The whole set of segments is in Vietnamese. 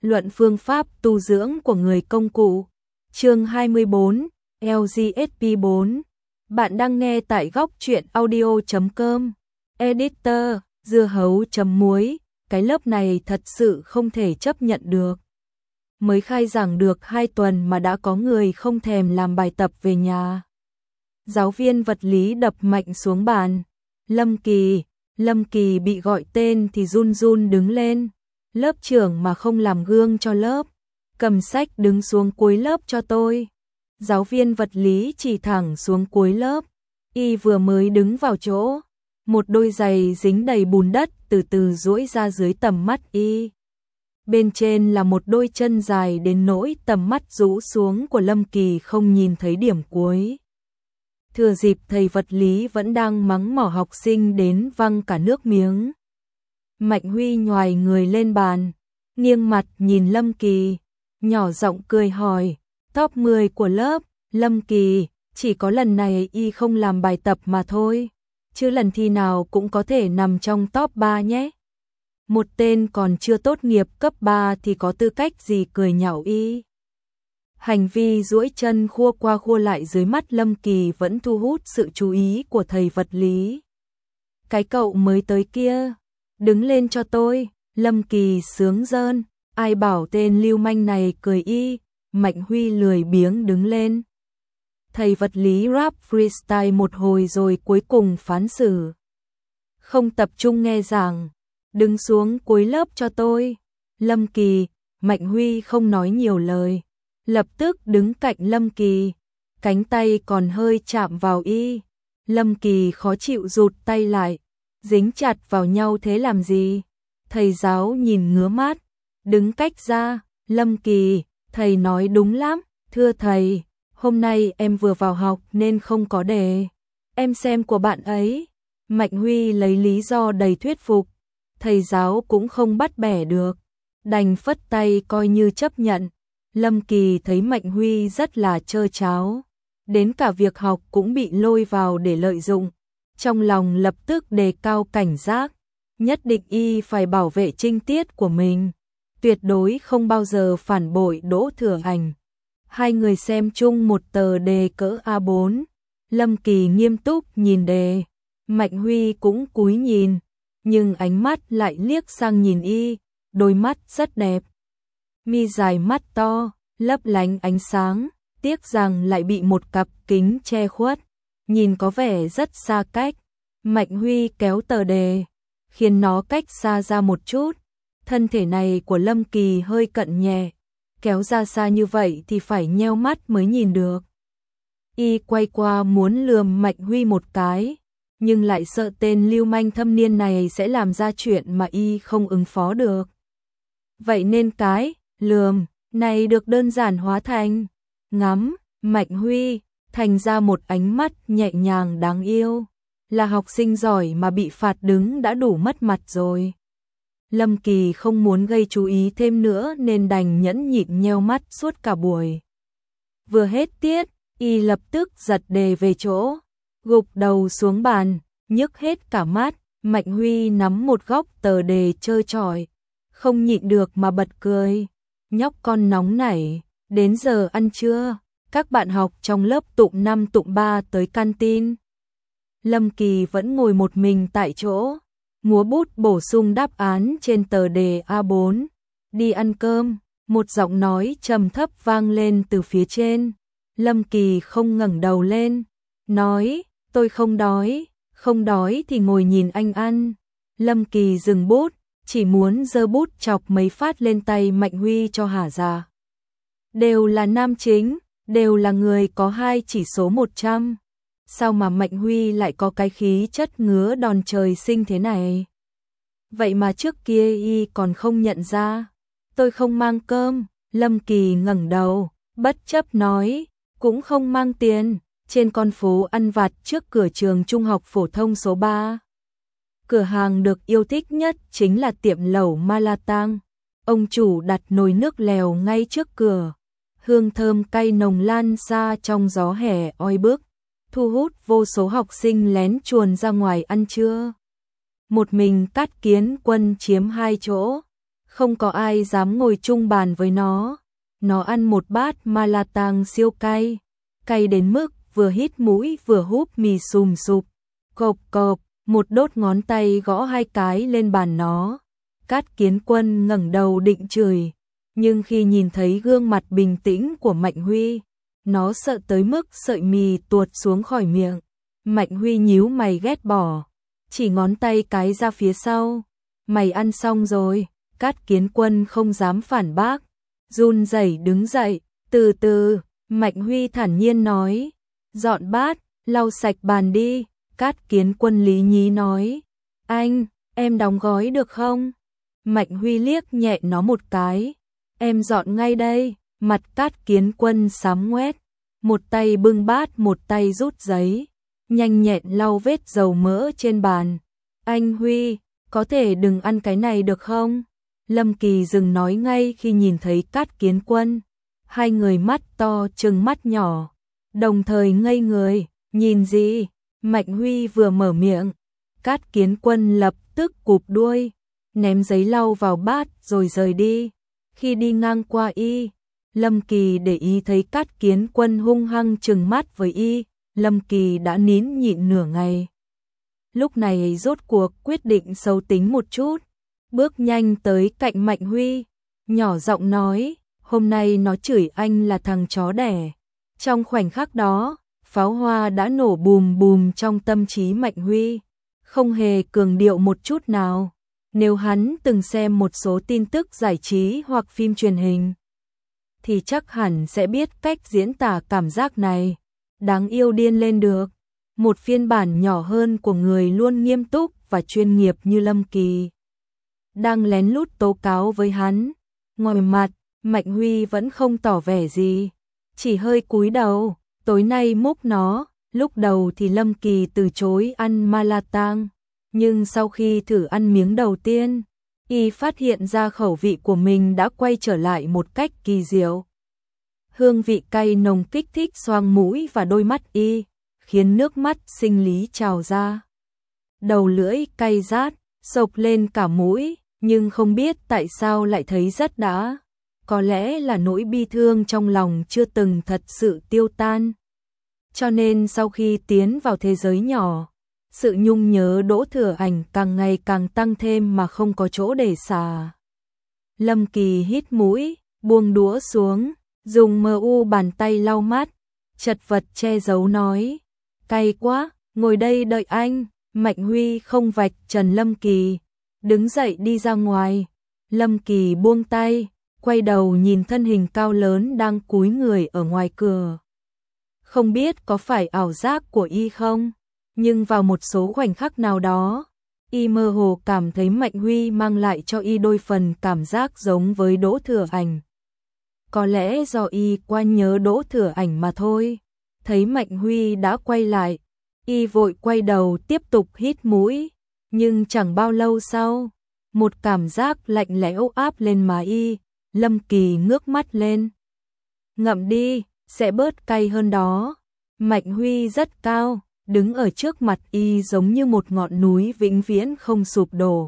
Luận phương pháp tu dưỡng của người công cụ. Chương 24, LGSP 4. Bạn đang nghe tại góc truyện audio.com. Editor, dưa hấu chấm muối, cái lớp này thật sự không thể chấp nhận được. Mới khai giảng được 2 tuần mà đã có người không thèm làm bài tập về nhà. Giáo viên vật lý đập mạnh xuống bàn. Lâm Kỳ bị gọi tên thì run run đứng lên. Lớp trưởng mà không làm gương cho lớp. Cầm sách đứng xuống cuối lớp cho tôi. Giáo viên vật lý chỉ thẳng xuống cuối lớp. Y vừa mới đứng vào chỗ. Một đôi giày dính đầy bùn đất từ từ duỗi ra dưới tầm mắt Y. Bên trên là một đôi chân dài đến nỗi tầm mắt rũ xuống của Lâm Kỳ không nhìn thấy điểm cuối. Thừa dịp thầy vật lý vẫn đang mắng mỏ học sinh đến văng cả nước miếng. Mạnh Huy nhoài người lên bàn, nghiêng mặt nhìn Lâm Kỳ, nhỏ giọng cười hỏi, top 10 của lớp, Lâm Kỳ, chỉ có lần này Y không làm bài tập mà thôi, chứ lần thi nào cũng có thể nằm trong top 3 nhé. Một tên còn chưa tốt nghiệp cấp 3 thì có tư cách gì cười nhạo Y. Hành vi duỗi chân khua qua khua lại dưới mắt Lâm Kỳ vẫn thu hút sự chú ý của thầy vật lý. Cái cậu mới tới kia, đứng lên cho tôi. Lâm Kỳ sướng rơn, ai bảo tên lưu manh này cười Y. Mạnh Huy lười biếng đứng lên. Thầy vật lý rap freestyle một hồi rồi cuối cùng phán xử. Không tập trung nghe giảng, đứng xuống cuối lớp cho tôi. Lâm Kỳ, Mạnh Huy không nói nhiều lời, lập tức đứng cạnh Lâm Kỳ, cánh tay còn hơi chạm vào Y. Lâm Kỳ khó chịu rụt tay lại, dính chặt vào nhau thế làm gì? Thầy giáo nhìn ngứa mắt, đứng cách ra. Lâm Kỳ, thầy nói đúng lắm, thưa thầy, hôm nay em vừa vào học nên không có đề. Em xem của bạn ấy. Mạnh Huy lấy lý do đầy thuyết phục, thầy giáo cũng không bắt bẻ được, đành phất tay coi như chấp nhận. Lâm Kỳ thấy Mạnh Huy rất là trơ tráo, đến cả việc học cũng bị lôi vào để lợi dụng. Trong lòng lập tức đề cao cảnh giác, nhất định Y phải bảo vệ trinh tiết của mình, tuyệt đối không bao giờ phản bội Đỗ Thừa Hành. Hai người xem chung một tờ đề cỡ A4, Lâm Kỳ nghiêm túc nhìn đề, Mạnh Huy cũng cúi nhìn, nhưng ánh mắt lại liếc sang nhìn Y, đôi mắt rất đẹp. Mi dài mắt to, lấp lánh ánh sáng, tiếc rằng lại bị một cặp kính che khuất, nhìn có vẻ rất xa cách. Mạnh Huy kéo tờ đề, khiến nó cách xa ra một chút. Thân thể này của Lâm Kỳ hơi cận nhẹ, kéo ra xa như vậy thì phải nheo mắt mới nhìn được. Y quay qua muốn lườm Mạnh Huy một cái, nhưng lại sợ tên lưu manh thâm niên này sẽ làm ra chuyện mà Y không ứng phó được. Vậy nên cái lườm này được đơn giản hóa thành ngắm Mạnh Huy, thành ra một ánh mắt nhẹ nhàng đáng yêu. Là học sinh giỏi mà bị phạt đứng đã đủ mất mặt rồi. Lâm Kỳ không muốn gây chú ý thêm nữa nên đành nhẫn nhịn nheo mắt suốt cả buổi. Vừa hết tiết, Y lập tức giật đề về chỗ, gục đầu xuống bàn, nhức hết cả mắt. Mạnh Huy nắm một góc tờ đề trơ trọi, không nhịn được mà bật cười. Nhóc con nóng nảy, đến giờ ăn trưa, các bạn học trong lớp tụng 5 tụng 3 tới canteen. Lâm Kỳ vẫn ngồi một mình tại chỗ, múa bút bổ sung đáp án trên tờ đề A4. Đi ăn cơm, một giọng nói trầm thấp vang lên từ phía trên. Lâm Kỳ không ngẩng đầu lên, nói, tôi không đói thì ngồi nhìn anh ăn. Lâm Kỳ dừng bút, chỉ muốn giơ bút chọc mấy phát lên tay Mạnh Huy cho hả ra. Đều là nam chính, đều là người có 2 chỉ số 100. Sao mà Mạnh Huy lại có cái khí chất ngứa đòn trời sinh thế này? Vậy mà trước kia Y còn không nhận ra. Tôi không mang cơm. Lâm Kỳ ngẩng đầu, bất chấp nói, cũng không mang tiền. Trên con phố ăn vặt trước cửa trường trung học phổ thông số 3. Cửa hàng được yêu thích nhất chính là tiệm lẩu Malatang. Ông chủ đặt nồi nước lèo ngay trước cửa. Hương thơm cay nồng lan xa trong gió hè oi bức, thu hút vô số học sinh lén chuồn ra ngoài ăn trưa. Một mình Cát Kiến Quân chiếm 2 chỗ, Không có ai dám ngồi chung bàn với nó. Nó ăn một bát Malatang siêu cay, cay đến mức vừa hít mũi vừa húp mì sùm sụp. Cộp cộp, một đốt ngón tay gõ 2 cái lên bàn nó. Cát Kiến Quân ngẩng đầu định chửi, nhưng khi nhìn thấy gương mặt bình tĩnh của Mạnh Huy, nó sợ tới mức sợi mì tuột xuống khỏi miệng. Mạnh Huy nhíu mày ghét bỏ, chỉ ngón tay cái ra phía sau. Mày ăn xong rồi. Cát Kiến Quân không dám phản bác, run rẩy đứng dậy. Từ từ, Mạnh Huy thản nhiên nói, dọn bát, lau sạch bàn đi. Cát Kiến Quân lý nhí nói, anh, em đóng gói được không? Mạnh Huy liếc nhẹ nó một cái, em dọn ngay đây. Mặt Cát Kiến Quân xám ngoét, một tay bưng bát một tay rút giấy, nhanh nhẹn lau vết dầu mỡ trên bàn. Anh Huy, có thể đừng ăn cái này được không? Lâm Kỳ dừng nói ngay khi nhìn thấy Cát Kiến Quân. Hai người mắt to trừng mắt nhỏ, đồng thời ngây người. Nhìn gì? Mạnh Huy vừa mở miệng, Cát Kiến Quân lập tức cụp đuôi, ném giấy lau vào bát rồi rời đi. Khi đi ngang qua y, Lâm Kỳ để ý thấy Cát Kiến Quân hung hăng trừng mắt với y. Lâm Kỳ đã nín nhịn nửa ngày, lúc này rốt cuộc quyết định xấu tính một chút, bước nhanh tới cạnh Mạnh Huy, nhỏ giọng nói, hôm nay nó chửi anh là thằng chó đẻ. Trong khoảnh khắc đó, pháo hoa đã nổ bùm bùm trong tâm trí Mạnh Huy, không hề cường điệu một chút nào. Nếu hắn từng xem một số tin tức giải trí hoặc phim truyền hình, thì chắc hẳn sẽ biết cách diễn tả cảm giác này. Đáng yêu điên lên được. Một phiên bản nhỏ hơn của người luôn nghiêm túc và chuyên nghiệp như Lâm Kỳ đang lén lút tố cáo với hắn. Ngoài mặt, Mạnh Huy vẫn không tỏ vẻ gì, chỉ hơi cúi đầu. Tối nay múc nó. Lúc đầu thì Lâm Kỳ từ chối ăn Malatang, nhưng sau khi thử ăn miếng đầu tiên, y phát hiện ra khẩu vị của mình đã quay trở lại một cách kỳ diệu. Hương vị cay nồng kích thích xoang mũi và đôi mắt y, khiến nước mắt sinh lý trào ra. Đầu lưỡi cay rát, xộc lên cả mũi, nhưng không biết tại sao lại thấy rất đã. Có lẽ là nỗi bi thương trong lòng chưa từng thật sự tiêu tan. Cho nên sau khi tiến vào thế giới nhỏ, sự nhung nhớ Đỗ Thừa Ảnh càng ngày càng tăng thêm mà không có chỗ để xả. Lâm Kỳ hít mũi, buông đũa xuống, dùng bàn tay lau mắt, chật vật che giấu nói, cay quá, ngồi đây đợi anh. Mạnh Huy không vạch trần Lâm Kỳ, đứng dậy đi ra ngoài. Lâm Kỳ buông tay, quay đầu nhìn thân hình cao lớn đang cúi người ở ngoài cửa. Không biết có phải ảo giác của y không, nhưng vào một số khoảnh khắc nào đó, y mơ hồ cảm thấy Mạnh Huy mang lại cho y đôi phần cảm giác giống với Đỗ Thừa Ảnh. Có lẽ do y quá nhớ Đỗ Thừa Ảnh mà thôi. Thấy Mạnh Huy đã quay lại, y vội quay đầu tiếp tục hít mũi, nhưng chẳng bao lâu sau, một cảm giác lạnh lẽo áp lên má y. Lâm Kỳ ngước mắt lên, ngậm đi, sẽ bớt cay hơn đó. Mạnh Huy rất cao, đứng ở trước mặt y giống như một ngọn núi vĩnh viễn không sụp đổ.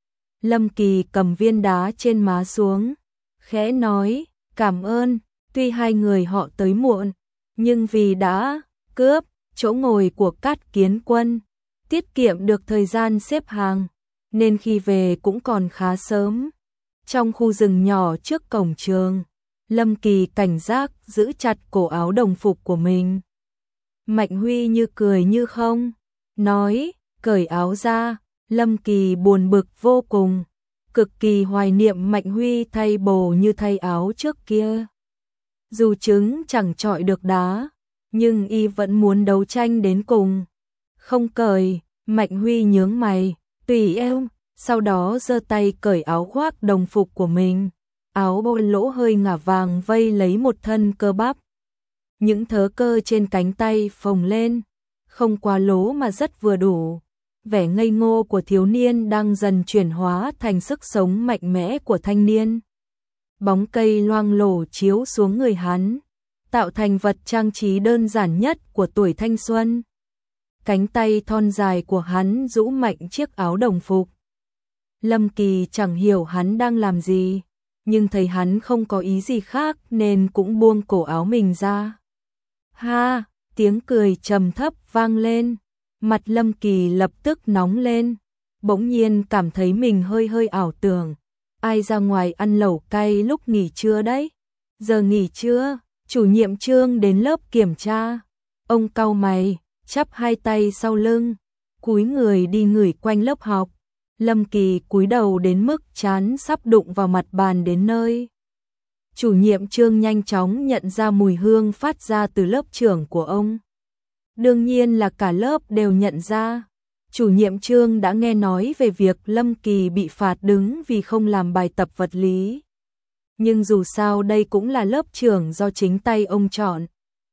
Lâm Kỳ cầm viên đá trên má xuống, khẽ nói, cảm ơn. Tuy hai người họ tới muộn, nhưng vì đã cướp chỗ ngồi của Cát Kiến Quân, tiết kiệm được thời gian xếp hàng, nên khi về cũng còn khá sớm. Trong khu rừng nhỏ trước cổng trường, Lâm Kỳ cảnh giác giữ chặt cổ áo đồng phục của mình. Mạnh Huy như cười như không, nói, cởi áo ra. Lâm Kỳ buồn bực vô cùng, cực kỳ hoài niệm Mạnh Huy thay bồ như thay áo trước kia. Dù trứng chẳng chọi được đá, nhưng y vẫn muốn đấu tranh đến cùng. Không cởi. Mạnh Huy nhướng mày, tùy em. Sau đó giơ tay cởi áo khoác đồng phục của mình. Áo bôi lỗ hơi ngả vàng vây lấy một thân cơ bắp. Những thớ cơ trên cánh tay phồng lên, không quá lố mà rất vừa đủ. Vẻ ngây ngô của thiếu niên đang dần chuyển hóa thành sức sống mạnh mẽ của thanh niên. Bóng cây loang lổ chiếu xuống người hắn, tạo thành vật trang trí đơn giản nhất của tuổi thanh xuân. Cánh tay thon dài của hắn rũ mạnh chiếc áo đồng phục. Lâm Kỳ chẳng hiểu hắn đang làm gì, nhưng thấy hắn không có ý gì khác nên cũng buông cổ áo mình ra. Ha, tiếng cười trầm thấp vang lên, mặt Lâm Kỳ lập tức nóng lên, bỗng nhiên cảm thấy mình hơi hơi ảo tưởng. Ai ra ngoài ăn lẩu cay lúc nghỉ trưa đấy? Giờ nghỉ trưa, chủ nhiệm Trương đến lớp kiểm tra. Ông cau mày, chắp hai tay sau lưng, cúi người đi ngửi quanh lớp học. Lâm Kỳ cúi đầu đến mức trán sắp đụng vào mặt bàn đến nơi. Chủ nhiệm Trương nhanh chóng nhận ra mùi hương phát ra từ lớp trưởng của ông. Đương nhiên là cả lớp đều nhận ra. Chủ nhiệm Trương đã nghe nói về việc Lâm Kỳ bị phạt đứng vì không làm bài tập vật lý. Nhưng dù sao đây cũng là lớp trưởng do chính tay ông chọn.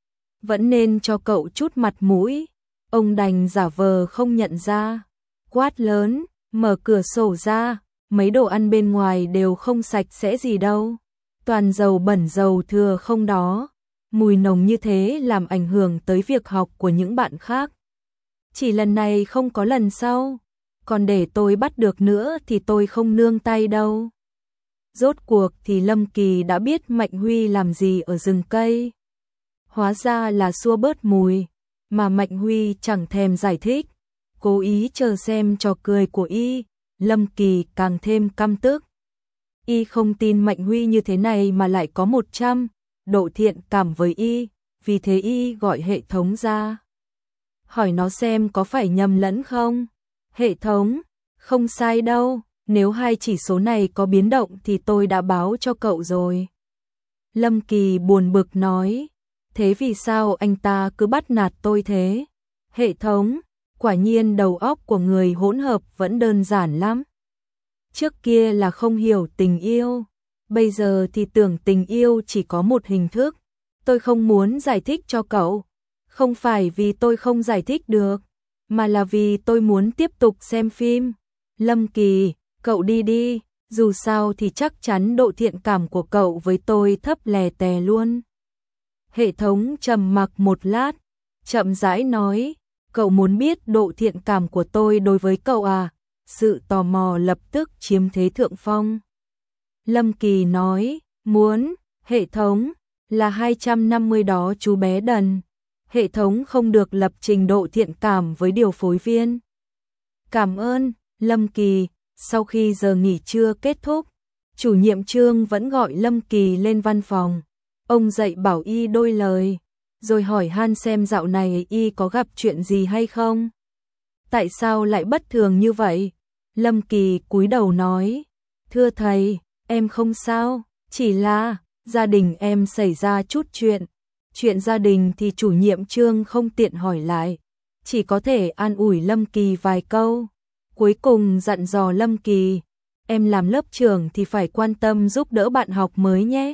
Vẫn nên cho cậu chút mặt mũi. Ông đành giả vờ không nhận ra. Quát lớn, mở cửa sổ ra, mấy đồ ăn bên ngoài đều không sạch sẽ gì đâu. Toàn dầu bẩn dầu thừa không đó. Mùi nồng như thế làm ảnh hưởng tới việc học của những bạn khác. Chỉ lần này không có lần sau. Còn để tôi bắt được nữa thì tôi không nương tay đâu. Rốt cuộc thì Lâm Kỳ đã biết Mạnh Huy làm gì ở rừng cây. Hóa ra là xua bớt mùi, mà Mạnh Huy chẳng thèm giải thích. Cố ý chờ xem trò cười của y, Lâm Kỳ càng thêm căm tức. Y không tin Mạnh Huy như thế này mà lại có 100 độ thiện cảm với y, vì thế y gọi hệ thống ra. Hỏi nó xem có phải nhầm lẫn không? Hệ thống, không sai đâu, nếu hai chỉ số này có biến động thì tôi đã báo cho cậu rồi. Lâm Kỳ buồn bực nói, thế vì sao anh ta cứ bắt nạt tôi thế? Hệ thống, quả nhiên đầu óc của người hỗn hợp vẫn đơn giản lắm. Trước kia là không hiểu tình yêu, bây giờ thì tưởng tình yêu chỉ có một hình thức. Tôi không muốn giải thích cho cậu, không phải vì tôi không giải thích được, mà là vì tôi muốn tiếp tục xem phim. Lâm Kỳ, cậu đi đi, dù sao thì chắc chắn độ thiện cảm của cậu với tôi thấp lè tè luôn. Hệ thống trầm mặc một lát, chậm rãi nói, cậu muốn biết độ thiện cảm của tôi đối với cậu à? Sự tò mò lập tức chiếm thế thượng phong. Lâm Kỳ nói, muốn, hệ thống, là 250 đó chú bé đần. Hệ thống không được lập trình độ thiện cảm với điều phối viên. Cảm ơn, Lâm Kỳ. Sau khi giờ nghỉ trưa kết thúc, chủ nhiệm Trương vẫn gọi Lâm Kỳ lên văn phòng. Ông dạy bảo y đôi lời, rồi hỏi han xem dạo này y có gặp chuyện gì hay không. Tại sao lại bất thường như vậy? Lâm Kỳ cúi đầu nói, thưa thầy, em không sao, chỉ là gia đình em xảy ra chút chuyện. Chuyện gia đình thì chủ nhiệm Trương không tiện hỏi lại, chỉ có thể an ủi Lâm Kỳ vài câu. Cuối cùng dặn dò Lâm Kỳ, em làm lớp trưởng thì phải quan tâm giúp đỡ bạn học mới nhé.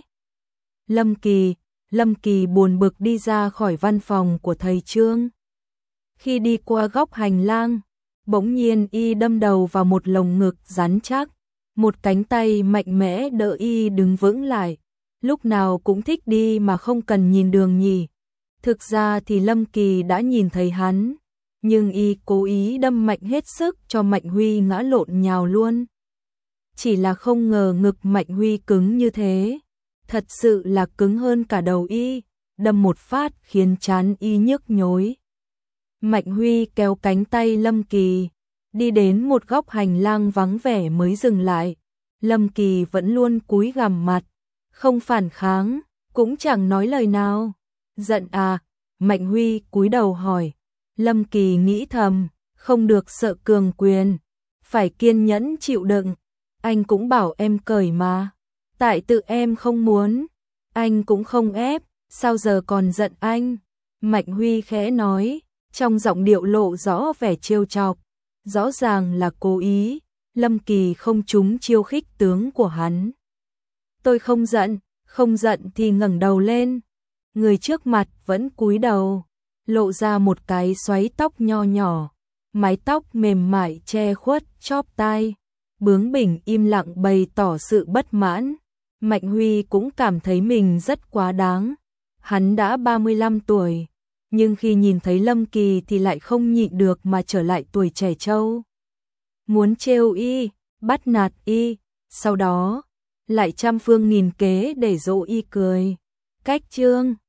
Lâm Kỳ buồn bực đi ra khỏi văn phòng của thầy Trương. Khi đi qua góc hành lang, bỗng nhiên y đâm đầu vào một lồng ngực rắn chắc, một cánh tay mạnh mẽ đỡ y đứng vững lại. Lúc nào cũng thích đi mà không cần nhìn đường nhỉ. Thực ra thì Lâm Kỳ đã nhìn thấy hắn, nhưng y cố ý đâm mạnh hết sức cho Mạnh Huy ngã lộn nhào luôn. Chỉ là không ngờ ngực Mạnh Huy cứng như thế, thật sự là cứng hơn cả đầu y, đâm một phát khiến trán y nhức nhối. Mạnh Huy kéo cánh tay Lâm Kỳ, đi đến một góc hành lang vắng vẻ mới dừng lại. Lâm Kỳ vẫn luôn cúi gằm mặt, không phản kháng, cũng chẳng nói lời nào. Giận à? Mạnh Huy cúi đầu hỏi. Lâm Kỳ nghĩ thầm, không được sợ cường quyền, phải kiên nhẫn chịu đựng. Anh cũng bảo em cởi mà, tại tự em không muốn, anh cũng không ép, sao giờ còn giận anh? Mạnh Huy khẽ nói, trong giọng điệu lộ rõ vẻ trêu chọc, rõ ràng là cố ý. Lâm Kỳ không trúng chiêu khích tướng của hắn. Tôi không giận thì ngẩng đầu lên. Người trước mặt vẫn cúi đầu, lộ ra một cái xoáy tóc nho nhỏ, mái tóc mềm mại che khuất chóp tai, bướng bỉnh im lặng bày tỏ sự bất mãn. Mạnh Huy cũng cảm thấy mình rất quá đáng. Hắn đã 35 tuổi, nhưng khi nhìn thấy Lâm Kỳ thì lại không nhịn được mà trở lại tuổi trẻ trâu. Muốn trêu y, bắt nạt y, sau đó lại trăm phương nghìn kế để dỗ y cười. Cách chương